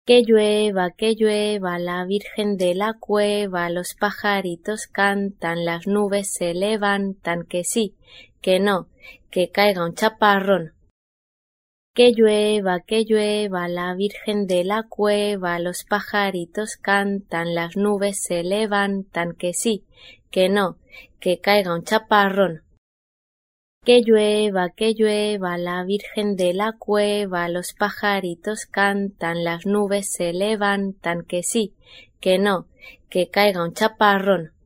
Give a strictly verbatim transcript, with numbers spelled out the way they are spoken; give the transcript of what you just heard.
Que llueva, que llueva, la Virgen de la cueva, los pajaritos cantan, las nubes se levantan, que sí, que no, que caiga un chaparrón. Que llueva, que llueva, la Virgen de la cueva, los pajaritos cantan, las nubes se levantan, que sí, que no, que caiga un chaparrón. Que llueva, que llueva, la Virgen de la cueva, los pajaritos cantan, las nubes se levantan, que sí, que no, que caiga un chaparrón.